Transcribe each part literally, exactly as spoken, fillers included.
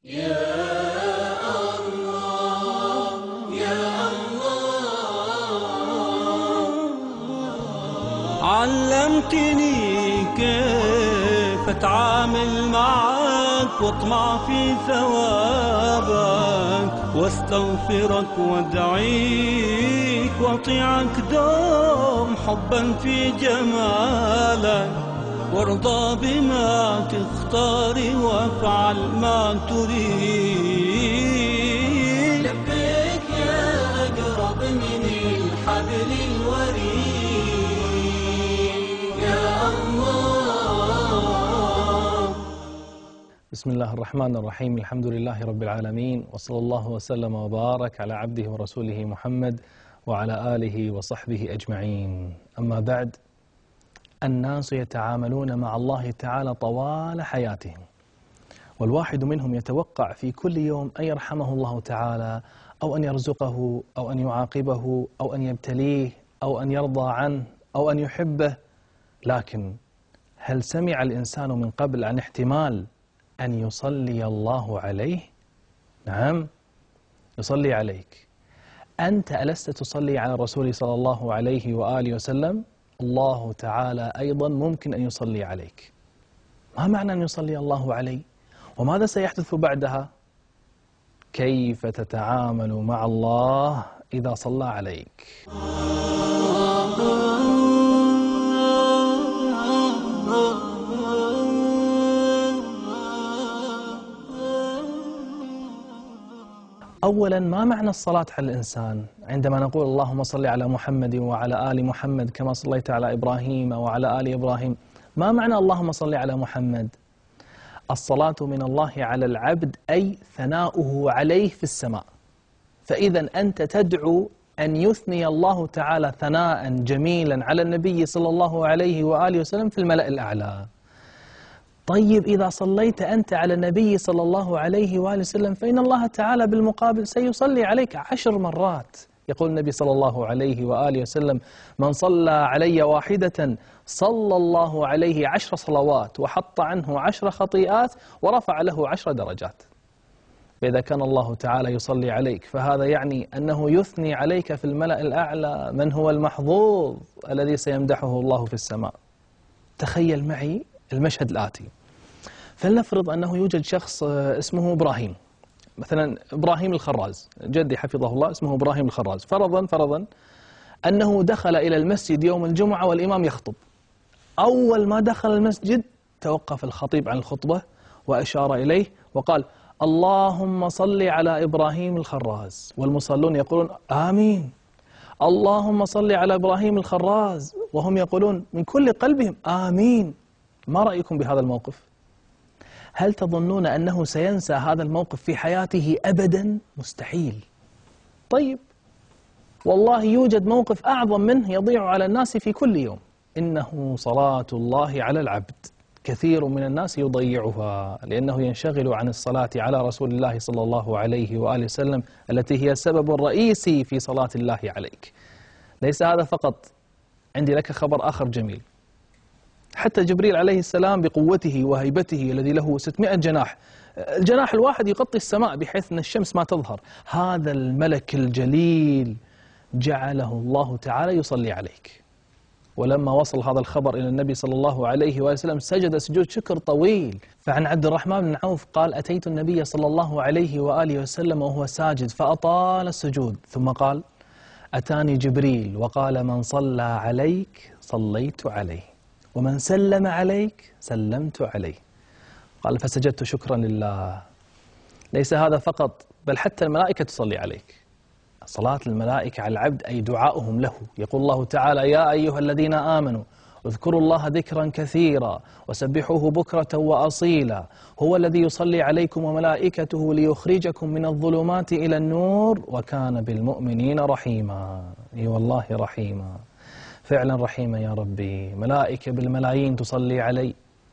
يا الله يا الله، علمتني كيف اتعامل معك واطمع في ثوابك، واستغفرك وادعيك واطيعك دوم حبا في جمالك، وارضى بما تختاري وافعل ما تريد. لبيك يا أقرب من الحبل الوريد يا الله. بسم الله الرحمن الرحيم، الحمد لله رب العالمين، وصلى الله وسلم وبارك على عبده ورسوله محمد وعلى آله وصحبه أجمعين. أما بعد، الناس يتعاملون مع الله تعالى طوال حياتهم، والواحد منهم يتوقع في كل يوم أن يرحمه الله تعالى، أو أن يرزقه، أو أن يعاقبه، أو أن يبتليه، أو أن يرضى عنه، أو أن يحبه. لكن هل سمع الإنسان من قبل عن احتمال أن يصلي الله عليه؟ نعم، يصلي عليك. أنت ألست تصلي على الرسول صلى الله عليه وآله وسلم؟ الله تعالى أيضا ممكن أن يصلي عليك. ما معنى أن يصلي الله علي؟ وماذا سيحدث بعدها؟ كيف تتعامل مع الله إذا صلى عليك؟ أولا، ما معنى الصلاة على الإنسان؟ عندما نقول اللهم صل على محمد وعلى آل محمد كما صليت على إبراهيم وعلى آل إبراهيم، ما معنى اللهم صل على محمد؟ الصلاة من الله على العبد أي ثناؤه عليه في السماء، فإذا أنت تدعو أن يثني الله تعالى ثناء جميلا على النبي صلى الله عليه وآله وسلم في الملأ الأعلى. طيب، إذا صليت أنت على النبي صلى الله عليه وآله وسلم فإن الله تعالى بالمقابل سيصلي عليك عشر مرات. يقول النبي صلى الله عليه وآله وسلم: من صلى علي واحدة صلى الله عليه عشر صلوات وحط عنه عشر خطيئات ورفع له عشر درجات. فإذا كان الله تعالى يصلي عليك فهذا يعني أنه يثني عليك في الملأ الأعلى من هو المحظوظ الذي سيمدحه الله في السماء. تخيل معي المشهد الآتي. فلنفرض أنه يوجد شخص اسمه إبراهيم، مثلا إبراهيم الخراز، جدي حفظه الله اسمه إبراهيم الخراز. فرضا فرضا أنه دخل إلى المسجد يوم الجمعة والإمام يخطب. أول ما دخل المسجد توقف الخطيب عن الخطبة وأشار إليه وقال: اللهم صل على إبراهيم الخراز. والمصلون يقولون آمين، اللهم صل على إبراهيم الخراز، وهم يقولون من كل قلبهم آمين. ما رأيكم بهذا الموقف؟ هل تظنون أنه سينسى هذا الموقف في حياته أبدا؟ مستحيل. طيب، والله يوجد موقف أعظم منه يضيع على الناس في كل يوم، إنه صلاة الله على العبد. كثير من الناس يضيعها لأنه ينشغل عن الصلاة على رسول الله صلى الله عليه وآله وسلم التي هي السبب الرئيسي في صلاة الله عليك. ليس هذا فقط، عندي لك خبر آخر جميل. حتى جبريل عليه السلام بقوته وهيبته الذي له ستمائة جناح، الجناح الواحد يغطي السماء بحيث أن الشمس ما تظهر، هذا الملك الجليل جعله الله تعالى يصلي عليك. ولما وصل هذا الخبر إلى النبي صلى الله عليه وسلم سجد سجود شكر طويل. فعن عبد الرحمن بن عوف قال: أتيت النبي صلى الله عليه وآله وسلم وهو ساجد فأطال السجود، ثم قال: أتاني جبريل وقال: من صلى عليك صليت عليه، ومن سلم عليك سلمت عليه. قال: فسجدت شكرا لله. ليس هذا فقط، بل حتى الملائكة تصلي عليك. صلاة الملائكة على العبد أي دعاؤهم له. يقول الله تعالى: يا أيها الذين آمنوا اذكروا الله ذكرا كثيرا وسبحوه بكرة وأصيلا هو الذي يصلي عليكم وملائكته ليخرجكم من الظلمات إلى النور وكان بالمؤمنين رحيما. أي والله رحيما، فعلا رحيما يا ربي. ملائكة بالملايين تصلي علي،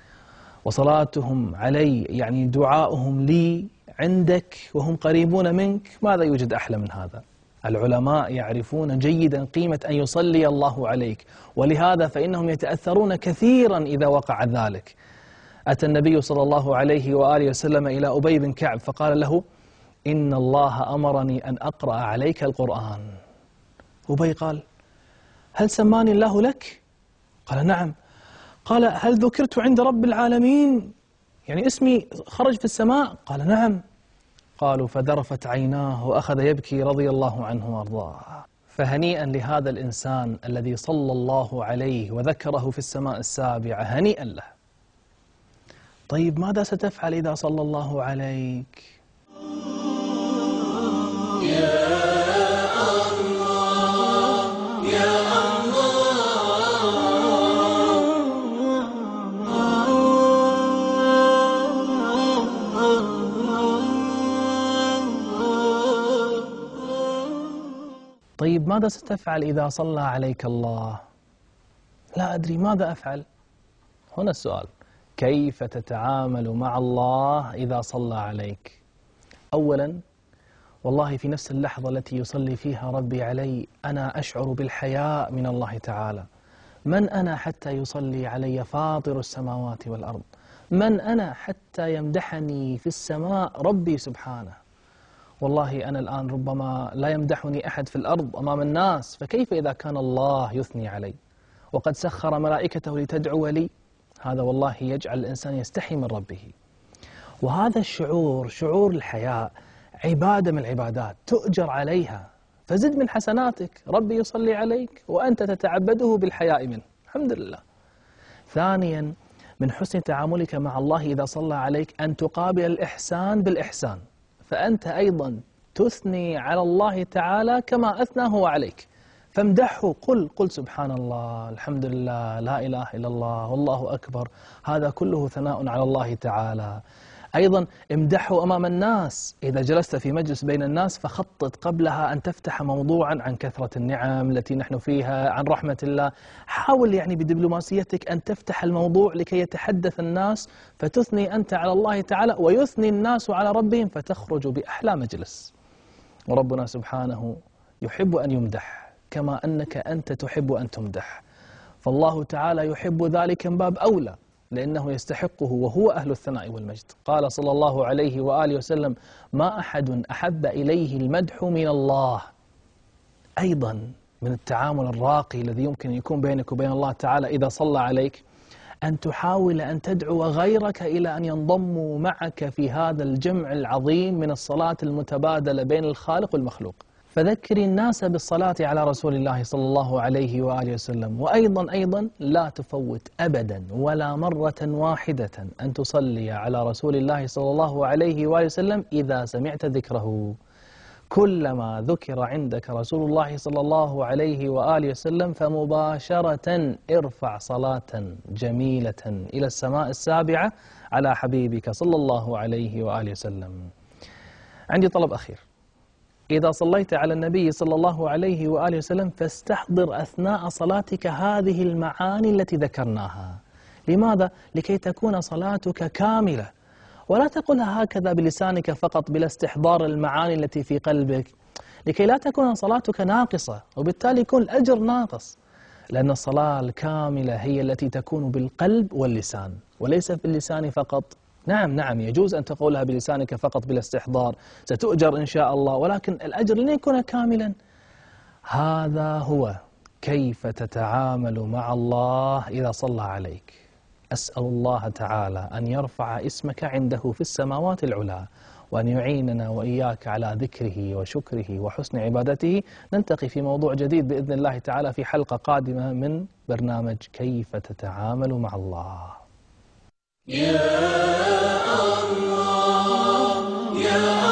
وصلاتهم علي يعني دعاؤهم لي عندك وهم قريبون منك. ماذا يوجد أحلى من هذا؟ العلماء يعرفون جيدا قيمة أن يصلي الله عليك، ولهذا فإنهم يتأثرون كثيرا إذا وقع ذلك. أتى النبي صلى الله عليه وآله وسلم إلى أبي بن كعب فقال له: إن الله أمرني أن أقرأ عليك القرآن. أبي قال: هل سماني الله لك؟ قال: نعم. قال: هل ذكرت عند رب العالمين؟ يعني اسمي خرج في السماء؟ قال: نعم. قالوا: فذرفت عيناه وأخذ يبكي رضي الله عنه وارضاه. فهنيئا لهذا الإنسان الذي صلى الله عليه وذكره في السماء السابعة، هنيئا له. طيب ماذا ستفعل إذا صلى الله عليك؟ يا الله يا طيب ماذا ستفعل إذا صلى عليك الله؟ لا أدري ماذا أفعل. هنا السؤال: كيف تتعامل مع الله إذا صلى عليك؟ أولا، والله في نفس اللحظة التي يصلي فيها ربي علي أنا أشعر بالحياء من الله تعالى. من أنا حتى يصلي علي فاطر السماوات والأرض؟ من أنا حتى يمدحني في السماء ربي سبحانه؟ والله أنا الآن ربما لا يمدحني أحد في الأرض أمام الناس، فكيف إذا كان الله يثني علي وقد سخر ملائكته لتدعو لي؟ هذا والله يجعل الإنسان يستحي من ربه. وهذا الشعور، شعور الحياء، عبادة من العبادات تؤجر عليها، فزد من حسناتك. ربي يصلي عليك وأنت تتعبده بالحياء منه، الحمد لله. ثانيا، من حسن تعاملك مع الله إذا صلى عليك أن تقابل الإحسان بالإحسان، فأنت أيضا تثني على الله تعالى كما أثنى هو عليك، فامدحه. قل قل سبحان الله، الحمد لله، لا إله إلا الله، والله أكبر. هذا كله ثناء على الله تعالى. أيضا امدحه أمام الناس. إذا جلست في مجلس بين الناس فخطط قبلها أن تفتح موضوعا عن كثرة النعم التي نحن فيها، عن رحمة الله. حاول يعني بدبلوماسيتك أن تفتح الموضوع لكي يتحدث الناس، فتثني أنت على الله تعالى ويثني الناس على ربهم، فتخرج بأحلى مجلس. وربنا سبحانه يحب أن يمدح كما أنك أنت تحب أن تمدح، فالله تعالى يحب ذلك من باب أولى، لأنه يستحقه وهو أهل الثناء والمجد. قال صلى الله عليه وآله وسلم: ما أحد أحب إليه المدح من الله. أيضا من التعامل الراقي الذي يمكن يكون بينك وبين الله تعالى إذا صلى عليك أن تحاول أن تدعو غيرك إلى أن ينضموا معك في هذا الجمع العظيم من الصلاة المتبادلة بين الخالق والمخلوق. فذكر الناس بالصلاة على رسول الله صلى الله عليه وآله وسلم. وأيضا أيضا لا تفوت أبدا ولا مرة واحدة أن تصلي على رسول الله صلى الله عليه وآله وسلم إذا سمعت ذكره. كلما ذكر عندك رسول الله صلى الله عليه وآله وسلم فمباشرة ارفع صلاة جميلة إلى السماء السابعة على حبيبك صلى الله عليه وآله وسلم. عندي طلب أخير: إذا صليت على النبي صلى الله عليه وآله وسلم فاستحضر أثناء صلاتك هذه المعاني التي ذكرناها. لماذا؟ لكي تكون صلاتك كاملة، ولا تقولها هكذا بلسانك فقط بلا استحضار المعاني التي في قلبك، لكي لا تكون صلاتك ناقصة وبالتالي يكون الأجر ناقص. لأن الصلاة الكاملة هي التي تكون بالقلب واللسان وليس باللسان فقط. نعم نعم يجوز أن تقولها بلسانك فقط بلا استحضار، ستؤجر إن شاء الله، ولكن الأجر لن يكون كاملا. هذا هو كيف تتعامل مع الله إذا صلى عليك. أسأل الله تعالى أن يرفع اسمك عنده في السماوات العلى، وأن يعيننا وإياك على ذكره وشكره وحسن عبادته. نلتقي في موضوع جديد بإذن الله تعالى في حلقة قادمة من برنامج كيف تتعامل مع الله. يا الله يا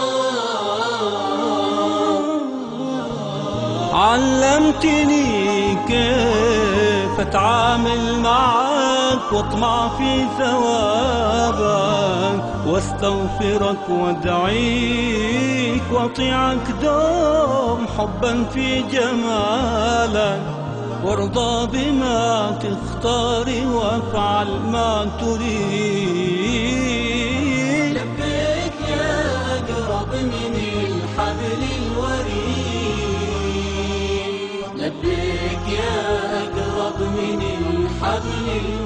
الله، علمتني كيف أتعامل معك واطمع في ثوابك، واستغفرك وادعيك واطيعك دوم حبا في جمالك، وارضى بما تختار وافعل ما تريد. لبيك يا أقرب من الحبل الوريد، لبيك يا أقرب من الحبل الوريد.